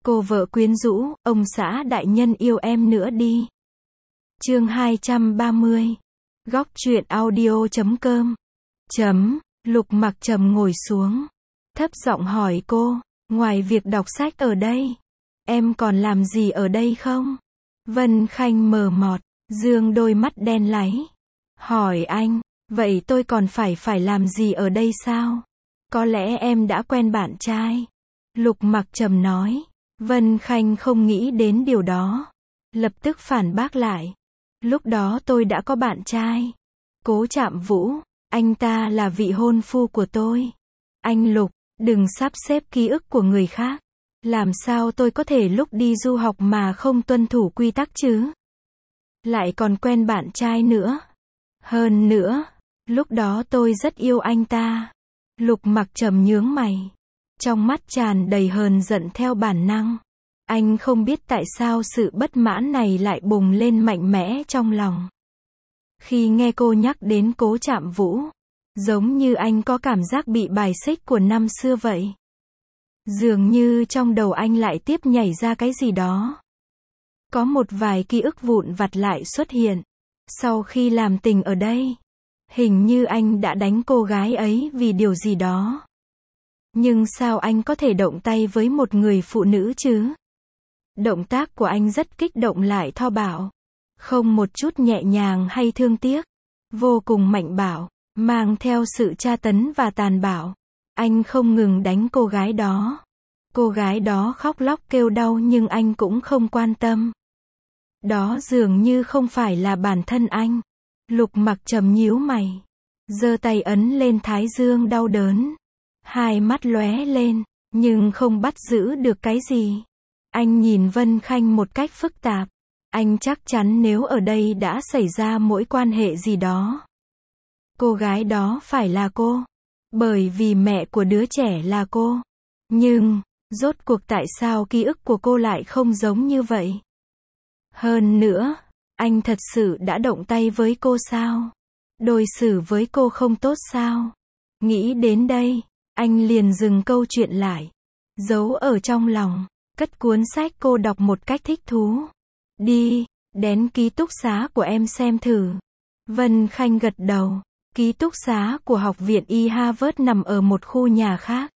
Cô vợ quyến rũ, ông xã đại nhân yêu em nữa đi. Chương 230. Góc truyện audio.com. Lục Mặc Trầm ngồi xuống, thấp giọng hỏi cô, ngoài việc đọc sách ở đây, em còn làm gì ở đây không? Vân Khanh mờ mọt, dương đôi mắt đen láy, hỏi anh, vậy tôi còn phải làm gì ở đây sao? Có lẽ em đã quen bạn trai. Lục Mặc Trầm nói. Vân Khanh không nghĩ đến điều đó, lập tức phản bác lại. Lúc đó tôi đã có bạn trai. Cố Trạm Vũ, anh ta là vị hôn phu của tôi. Anh Lục, đừng sắp xếp ký ức của người khác. Làm sao tôi có thể lúc đi du học mà không tuân thủ quy tắc chứ? Lại còn quen bạn trai nữa. Hơn nữa, lúc đó tôi rất yêu anh ta. Lục Mặc Trầm nhướng mày, trong mắt tràn đầy hờn giận theo bản năng. Anh không biết tại sao sự bất mãn này lại bùng lên mạnh mẽ trong lòng. Khi nghe cô nhắc đến Cố Trạm Vũ, giống như anh có cảm giác bị bài xích của năm xưa vậy. Dường như trong đầu anh lại tiếp nhảy ra cái gì đó. Có một vài ký ức vụn vặt lại xuất hiện. Sau khi làm tình ở đây, hình như anh đã đánh cô gái ấy vì điều gì đó. Nhưng sao anh có thể động tay với một người phụ nữ chứ? Động tác của anh rất kích động lại thô bạo, không một chút nhẹ nhàng hay thương tiếc, vô cùng mạnh bạo, mang theo sự tra tấn và tàn bạo. Anh không ngừng đánh cô gái đó. Cô gái đó khóc lóc kêu đau nhưng anh cũng không quan tâm. Đó dường như không phải là bản thân anh. Lục Mặc Trầm nhíu mày, giơ tay ấn lên thái dương đau đớn. Hai mắt lóe lên, nhưng không bắt giữ được cái gì. Anh nhìn Vân Khanh một cách phức tạp. Anh chắc chắn nếu ở đây đã xảy ra mối quan hệ gì đó, cô gái đó phải là cô. Bởi vì mẹ của đứa trẻ là cô. Nhưng, rốt cuộc tại sao ký ức của cô lại không giống như vậy? Hơn nữa, anh thật sự đã động tay với cô sao? Đối xử với cô không tốt sao? Nghĩ đến đây, anh liền dừng câu chuyện lại, giấu ở trong lòng, cất cuốn sách cô đọc một cách thích thú. Đi, đến ký túc xá của em xem thử. Vân Khanh gật đầu. Ký túc xá của học viện Y Harvard nằm ở một khu nhà khác.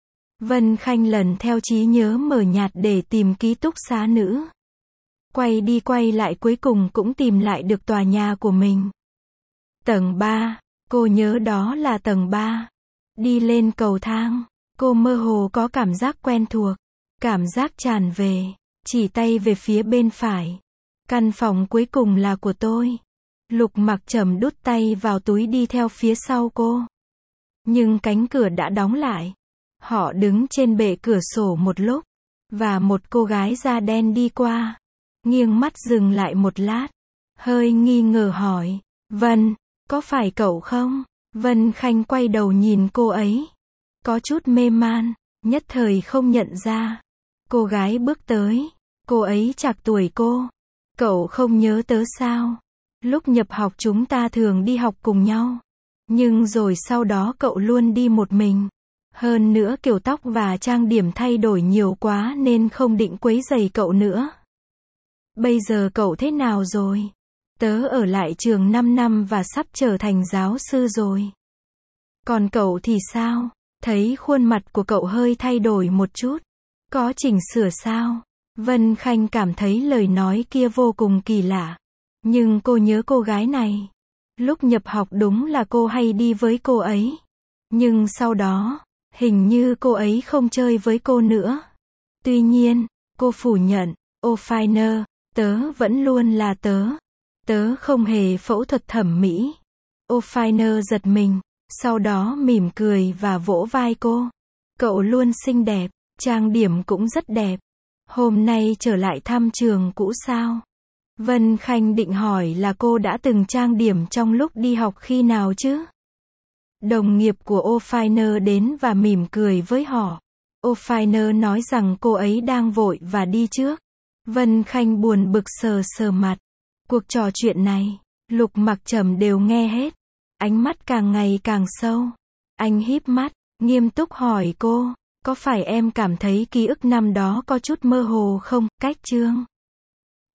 Vân Khanh lần theo trí nhớ mờ nhạt để tìm ký túc xá nữ. Quay đi quay lại cuối cùng cũng tìm lại được tòa nhà của mình. Tầng 3, cô nhớ đó là tầng 3. Đi lên cầu thang, cô mơ hồ có cảm giác quen thuộc. Cảm giác tràn về, chỉ tay về phía bên phải. Căn phòng cuối cùng là của tôi. Lục Mặc Trầm đút tay vào túi đi theo phía sau cô. Nhưng cánh cửa đã đóng lại. Họ đứng trên bệ cửa sổ một lúc, và một cô gái da đen đi qua. Nghiêng mắt dừng lại một lát, hơi nghi ngờ hỏi, Vân, có phải cậu không? Vân Khanh quay đầu nhìn cô ấy, có chút mê man, nhất thời không nhận ra. Cô gái bước tới, cô ấy trạc tuổi cô. Cậu không nhớ tớ sao? Lúc nhập học chúng ta thường đi học cùng nhau. Nhưng rồi sau đó cậu luôn đi một mình. Hơn nữa kiểu tóc và trang điểm thay đổi nhiều quá nên không định quấy rầy cậu nữa. Bây giờ cậu thế nào rồi? Tớ ở lại trường 5 năm và sắp trở thành giáo sư rồi. Còn cậu thì sao? Thấy khuôn mặt của cậu hơi thay đổi một chút. Có chỉnh sửa sao? Vân Khanh cảm thấy lời nói kia vô cùng kỳ lạ. Nhưng cô nhớ cô gái này. Lúc nhập học đúng là cô hay đi với cô ấy. Nhưng sau đó, hình như cô ấy không chơi với cô nữa. Tuy nhiên, cô phủ nhận, O'Finer, tớ vẫn luôn là tớ. Tớ không hề phẫu thuật thẩm mỹ. O'Finer giật mình, sau đó mỉm cười và vỗ vai cô. Cậu luôn xinh đẹp, trang điểm cũng rất đẹp. Hôm nay trở lại thăm trường cũ sao? Vân Khanh định hỏi là cô đã từng trang điểm trong lúc đi học khi nào chứ? Đồng nghiệp của O'Finer đến và mỉm cười với họ. O'Finer nói rằng cô ấy đang vội và đi trước. Vân Khanh buồn bực sờ sờ mặt. Cuộc trò chuyện này, Lục Mặc Trầm đều nghe hết. Ánh mắt càng ngày càng sâu. Anh híp mắt, nghiêm túc hỏi cô, Có phải em cảm thấy ký ức năm đó có chút mơ hồ không? Cách chương